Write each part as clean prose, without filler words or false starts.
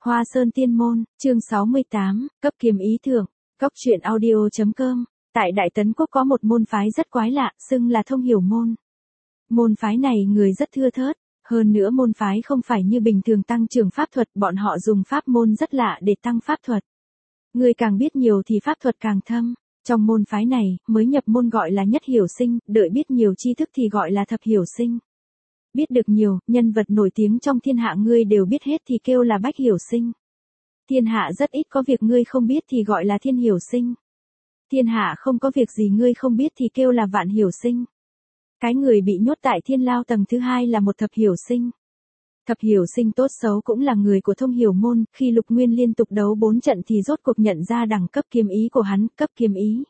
Hoa Sơn Tiên Môn, chương 68, cấp kiếm ý thưởng, Cốc truyện audio.com. Tại Đại Tấn Quốc có một môn phái rất quái lạ, xưng là Thông Hiểu Môn. Môn phái này người rất thưa thớt, hơn nữa môn phái không phải như bình thường tăng trưởng pháp thuật, bọn họ dùng pháp môn rất lạ để tăng pháp thuật. Người càng biết nhiều thì pháp thuật càng thâm. Trong môn phái này, mới nhập môn gọi là nhất hiểu sinh, đợi biết nhiều tri thức thì gọi là thập hiểu sinh. Biết được nhiều, nhân vật nổi tiếng trong thiên hạ ngươi đều biết hết thì kêu là bách hiểu sinh. Thiên hạ rất ít có việc ngươi không biết thì gọi là thiên hiểu sinh. Thiên hạ không có việc gì ngươi không biết thì kêu là vạn hiểu sinh. Cái người bị nhốt tại thiên lao tầng thứ 2 là một thập hiểu sinh. Thập hiểu sinh tốt xấu cũng là người của Thông Hiểu Môn, khi Lục Nguyên liên tục đấu 4 trận thì rốt cuộc nhận ra đẳng cấp kiếm ý của hắn, cấp kiếm ý.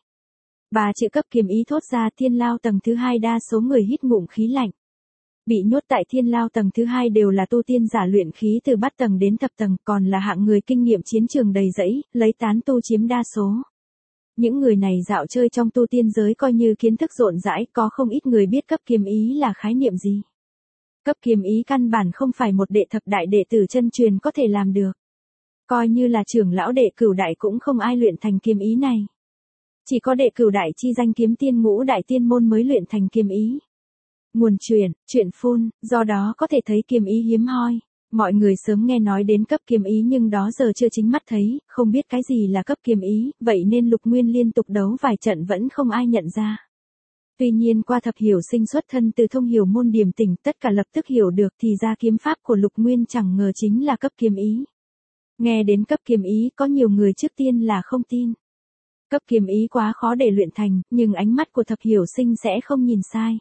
3 chữ cấp kiếm ý thốt ra, thiên lao tầng thứ 2 đa số người hít ngụm khí lạnh. Bị nhốt tại thiên lao tầng thứ 2 đều là tu tiên giả luyện khí từ bát tầng đến thập tầng, còn là hạng người kinh nghiệm chiến trường đầy rẫy, lấy tán tu chiếm đa số. Những người này dạo chơi trong tu tiên giới coi như kiến thức rộng rãi, có không ít người biết cấp kiếm ý là khái niệm gì. Cấp kiếm ý căn bản không phải một đệ thập đại đệ tử chân truyền có thể làm được. Coi như là trưởng lão đệ cửu đại cũng không ai luyện thành kiếm ý này. Chỉ có đệ cửu đại chi danh kiếm tiên ngũ đại tiên môn mới luyện thành kiếm ý. Nguồn truyện phun, do đó có thể thấy kiếm ý hiếm hoi. Mọi người sớm nghe nói đến cấp kiếm ý nhưng đó giờ chưa chính mắt thấy, không biết cái gì là cấp kiếm ý, vậy nên Lục Nguyên liên tục đấu vài trận vẫn không ai nhận ra. Tuy nhiên qua thập hiểu sinh xuất thân từ Thông Hiểu Môn điềm tĩnh, tất cả lập tức hiểu được thì ra kiếm pháp của Lục Nguyên chẳng ngờ chính là cấp kiếm ý. Nghe đến cấp kiếm ý có nhiều người trước tiên là không tin. Cấp kiếm ý quá khó để luyện thành, nhưng ánh mắt của thập hiểu sinh sẽ không nhìn sai.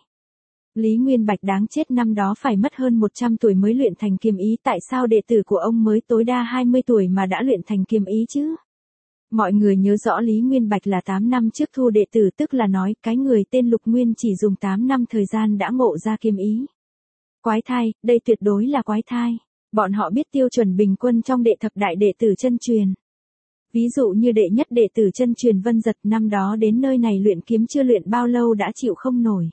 Lý Nguyên Bạch đáng chết năm đó phải mất hơn 100 tuổi mới luyện thành kiếm ý, tại sao đệ tử của ông mới tối đa 20 tuổi mà đã luyện thành kiếm ý chứ? Mọi người nhớ rõ Lý Nguyên Bạch là 8 năm trước thu đệ tử, tức là nói cái người tên Lục Nguyên chỉ dùng 8 năm thời gian đã ngộ ra kiếm ý. Quái thai, đây tuyệt đối là quái thai. Bọn họ biết tiêu chuẩn bình quân trong đệ thập đại đệ tử chân truyền. Ví dụ như đệ nhất đệ tử chân truyền Vân Giật năm đó đến nơi này luyện kiếm chưa luyện bao lâu đã chịu không nổi.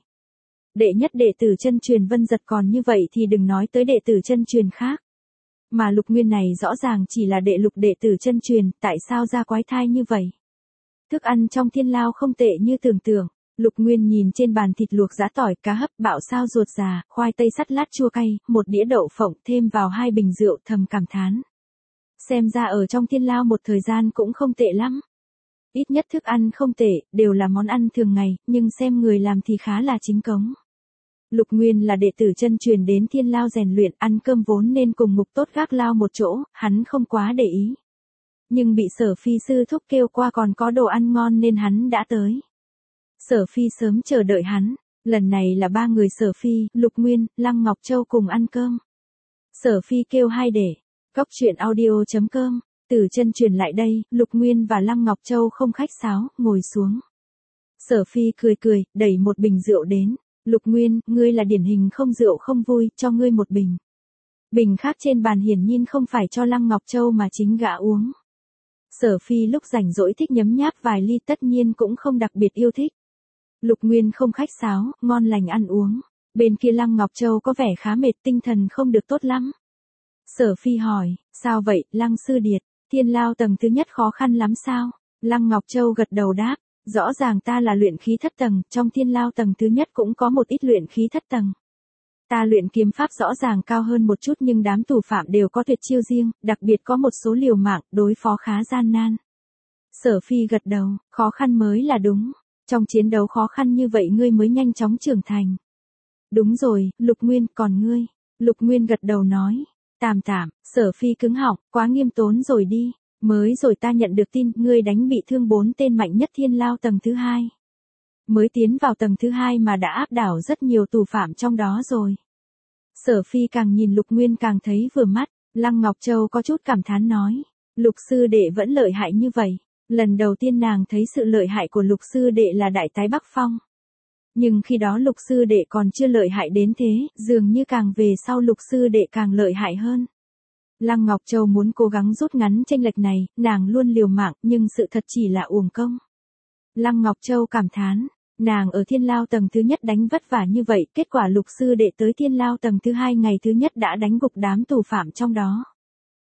Đệ nhất đệ tử chân truyền Vân Giật còn như vậy thì đừng nói tới đệ tử chân truyền khác. Mà Lục Nguyên này rõ ràng chỉ là đệ lục đệ tử chân truyền, tại sao ra quái thai như vậy? Thức ăn trong thiên lao không tệ như tưởng tượng. Lục Nguyên nhìn trên bàn thịt luộc giã tỏi, cá hấp, bạo sao ruột già, khoai tây sắt lát chua cay, một đĩa đậu phộng thêm vào 2 bình rượu, thầm cảm thán. Xem ra ở trong thiên lao một thời gian cũng không tệ lắm. Ít nhất thức ăn không tệ, đều là món ăn thường ngày, nhưng xem người làm thì khá là chính cống. Lục Nguyên là đệ tử chân truyền đến thiên lao rèn luyện, ăn cơm vốn nên cùng Mục Tốt gác lao một chỗ, hắn không quá để ý. Nhưng bị Sở Phi sư thúc kêu qua còn có đồ ăn ngon nên hắn đã tới. Sở Phi sớm chờ đợi hắn, lần này là 3 người Sở Phi, Lục Nguyên, Lăng Ngọc Châu cùng ăn cơm. Sở Phi kêu hai để, Cốc truyện audio.com, từ chân truyền lại đây, Lục Nguyên và Lăng Ngọc Châu không khách sáo, ngồi xuống. Sở Phi cười, đẩy một bình rượu đến. Lục Nguyên, ngươi là điển hình không rượu không vui, cho ngươi một bình. Bình khác trên bàn hiển nhiên không phải cho Lăng Ngọc Châu mà chính gã uống. Sở Phi lúc rảnh rỗi thích nhấm nháp vài ly, tất nhiên cũng không đặc biệt yêu thích. Lục Nguyên không khách sáo, ngon lành ăn uống. Bên kia Lăng Ngọc Châu có vẻ khá mệt, tinh thần không được tốt lắm. Sở Phi hỏi, sao vậy, Lăng sư điệt, thiên lao tầng thứ nhất khó khăn lắm sao? Lăng Ngọc Châu gật đầu đáp. Rõ ràng ta là luyện khí thất tầng, trong thiên lao tầng thứ nhất cũng có một ít luyện khí thất tầng. Ta luyện kiếm pháp rõ ràng cao hơn một chút nhưng đám tù phạm đều có tuyệt chiêu riêng, đặc biệt có một số liều mạng, đối phó khá gian nan. Sở Phi gật đầu, khó khăn mới là đúng. Trong chiến đấu khó khăn như vậy ngươi mới nhanh chóng trưởng thành. Đúng rồi, Lục Nguyên, còn ngươi? Lục Nguyên gật đầu nói. Tạm, Sở Phi cứng họng, quá nghiêm tốn rồi đi. Mới rồi ta nhận được tin, ngươi đánh bị thương 4 tên mạnh nhất thiên lao tầng thứ 2. Mới tiến vào tầng thứ 2 mà đã áp đảo rất nhiều tù phạm trong đó rồi. Sở Phi càng nhìn Lục Nguyên càng thấy vừa mắt, Lăng Ngọc Châu có chút cảm thán nói. Lục sư đệ vẫn lợi hại như vậy. Lần đầu tiên nàng thấy sự lợi hại của Lục sư đệ là Đại Tái Bắc Phong. Nhưng khi đó Lục sư đệ còn chưa lợi hại đến thế, dường như càng về sau Lục sư đệ càng lợi hại hơn. Lăng Ngọc Châu muốn cố gắng rút ngắn chênh lệch này, nàng luôn liều mạng, nhưng sự thật chỉ là uổng công. Lăng Ngọc Châu cảm thán, nàng ở thiên lao tầng thứ nhất đánh vất vả như vậy, kết quả Lục sư đệ tới thiên lao tầng thứ 2 ngày thứ nhất đã đánh gục đám tù phạm trong đó.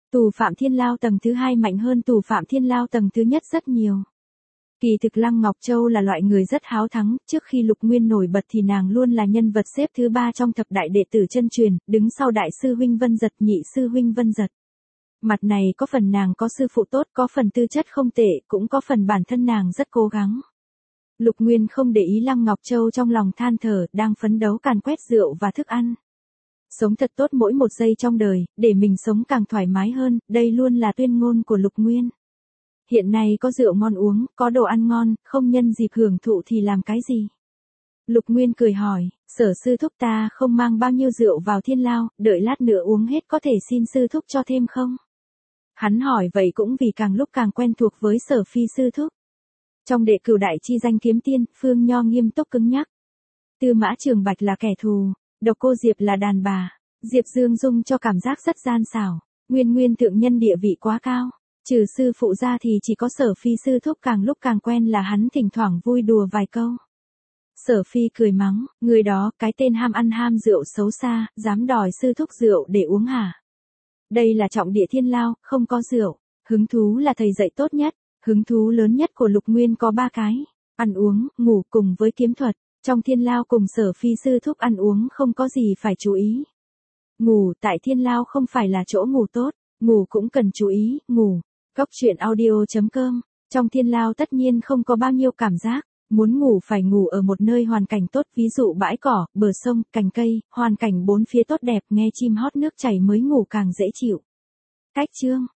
Tù phạm Thiên Lao tầng thứ 2 mạnh hơn tù phạm Thiên Lao tầng thứ nhất rất nhiều. Kỳ thực Lăng Ngọc Châu là loại người rất háo thắng, trước khi Lục Nguyên nổi bật thì nàng luôn là nhân vật xếp thứ 3 trong thập đại đệ tử chân truyền, đứng sau đại sư huynh Vân Giật, nhị sư huynh Vân Giật. Mặt này có phần nàng có sư phụ tốt, có phần tư chất không tệ, cũng có phần bản thân nàng rất cố gắng. Lục Nguyên không để ý Lăng Ngọc Châu trong lòng than thở, đang phấn đấu càn quét rượu và thức ăn. Sống thật tốt mỗi một giây trong đời, để mình sống càng thoải mái hơn, đây luôn là tuyên ngôn của Lục Nguyên. Hiện nay có rượu ngon uống, có đồ ăn ngon, không nhân dịp hưởng thụ thì làm cái gì? Lục Nguyên cười hỏi, Sở sư thúc ta không mang bao nhiêu rượu vào Thiên Lao, đợi lát nữa uống hết có thể xin sư thúc cho thêm không? Hắn hỏi vậy cũng vì càng lúc càng quen thuộc với Sở Phi sư thúc. Trong đệ cửu đại chi danh kiếm tiên, Phương Nho nghiêm túc cứng nhắc. Tư Mã Trường Bạch là kẻ thù, Độc Cô Diệp là đàn bà, Diệp Dương Dung cho cảm giác rất gian xảo, Nguyên thượng nhân địa vị quá cao. Trừ sư phụ ra thì chỉ có Sở Phi sư thúc càng lúc càng quen là hắn thỉnh thoảng vui đùa vài câu. Sở Phi cười mắng, người đó, cái tên ham ăn ham rượu xấu xa, dám đòi sư thúc rượu để uống hả? Đây là trọng địa Thiên Lao, không có rượu. Hứng thú là thầy dạy tốt nhất. Hứng thú lớn nhất của Lục Nguyên có 3 cái. Ăn uống, ngủ cùng với kiếm thuật. Trong Thiên Lao cùng Sở Phi sư thúc ăn uống không có gì phải chú ý. Ngủ tại Thiên Lao không phải là chỗ ngủ tốt. Ngủ cũng cần chú ý, ngủ. Góc truyện audio.com. Trong Thiên Lao tất nhiên không có bao nhiêu cảm giác. Muốn ngủ phải ngủ ở một nơi hoàn cảnh tốt, ví dụ bãi cỏ, bờ sông, cành cây, hoàn cảnh bốn phía tốt đẹp, nghe chim hót nước chảy mới ngủ càng dễ chịu. Cách chương